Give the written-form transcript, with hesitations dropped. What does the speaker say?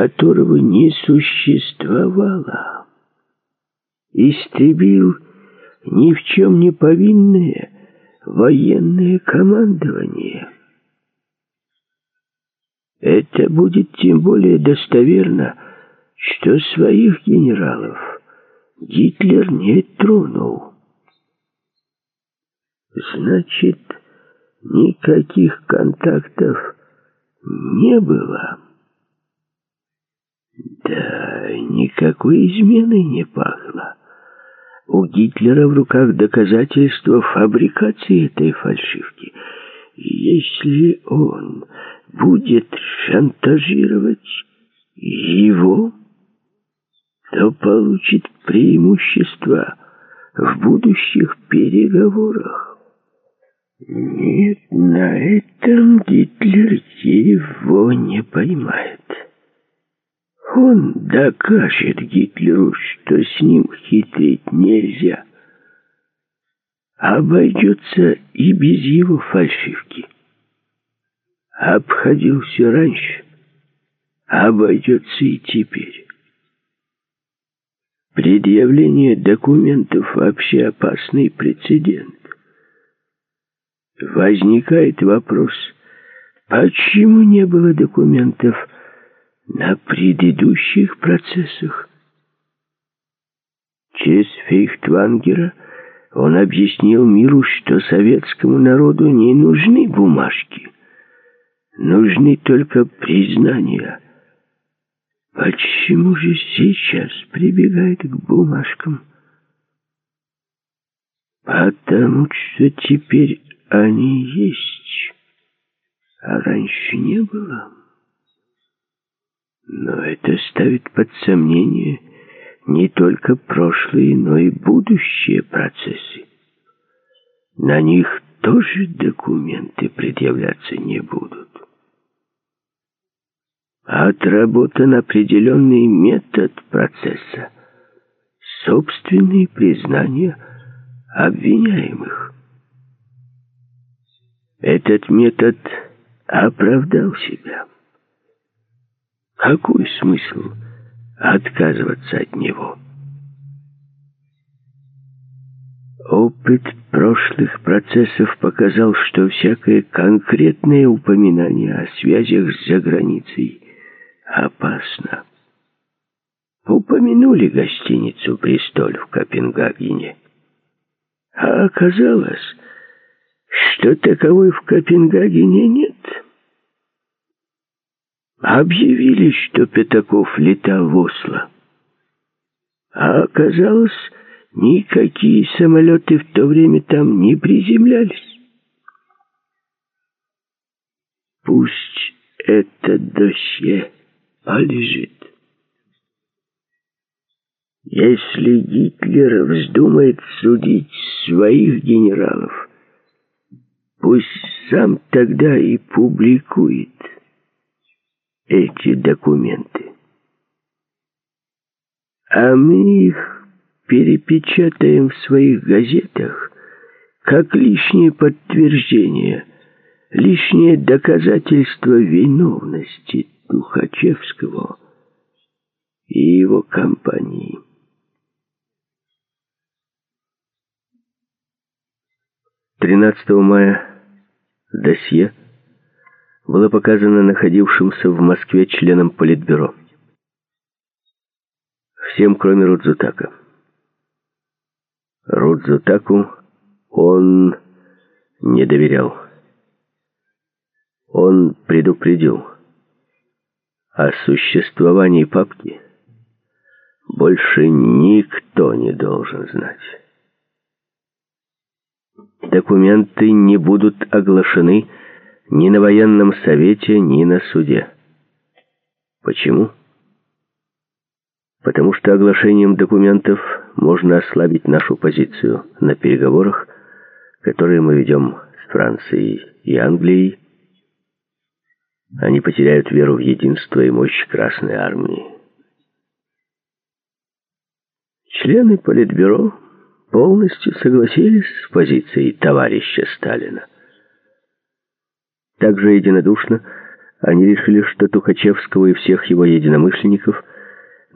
которого не существовало, истребил ни в чем не повинное военное командование. Это будет тем более достоверно, что своих генералов Гитлер не тронул. Значит, никаких контактов не было. Да, никакой измены не пахло. У Гитлера в руках доказательства фабрикации этой фальшивки. Если он будет шантажировать его, то получит преимущество в будущих переговорах. Нет, на этом Гитлер его не поймает. Он докажет Гитлеру, что с ним хитрить нельзя. Обойдется и без его фальшивки. Обходился раньше, обойдется и теперь. Предъявление документов вообще опасный прецедент. Возникает вопрос, почему не было документов на предыдущих процессах? Через Фейхтвангера он объяснил миру, что советскому народу не нужны бумажки, нужны только признания. Почему же сейчас прибегает к бумажкам? Потому что теперь они есть, а раньше не было. Но это ставит под сомнение не только прошлые, но и будущие процессы. На них тоже документы предъявляться не будут. Отработан определенный метод процесса, собственные признания обвиняемых. Этот метод оправдал себя. Какой смысл отказываться от него? Опыт прошлых процессов показал, что всякое конкретное упоминание о связях с заграницей опасно. Упомянули гостиницу «Бристоль» в Копенгагене, а оказалось, что таковой в Копенгагене нет. Объявили, что Пятаков летал в Осло, а оказалось, никакие самолеты в то время там не приземлялись. Пусть это досье полежит. Если Гитлер вздумает судить своих генералов, пусть сам тогда и публикует эти документы. А мы их перепечатаем в своих газетах как лишнее подтверждение, лишнее доказательство виновности Тухачевского и его компании. «13 мая досье было показано находившимся в Москве членам Политбюро. Всем, кроме Рудзутака. Рудзутаку он не доверял. Он предупредил о существовании папки. Больше никто не должен знать. Документы не будут оглашены ни на военном совете, ни на суде. Почему? Потому что оглашением документов можно ослабить нашу позицию на переговорах, которые мы ведем с Францией и Англией. Они потеряют веру в единство и мощь Красной Армии. Члены Политбюро полностью согласились с позицией товарища Сталина. Также единодушно Они решили, что Тухачевского и всех его единомышленников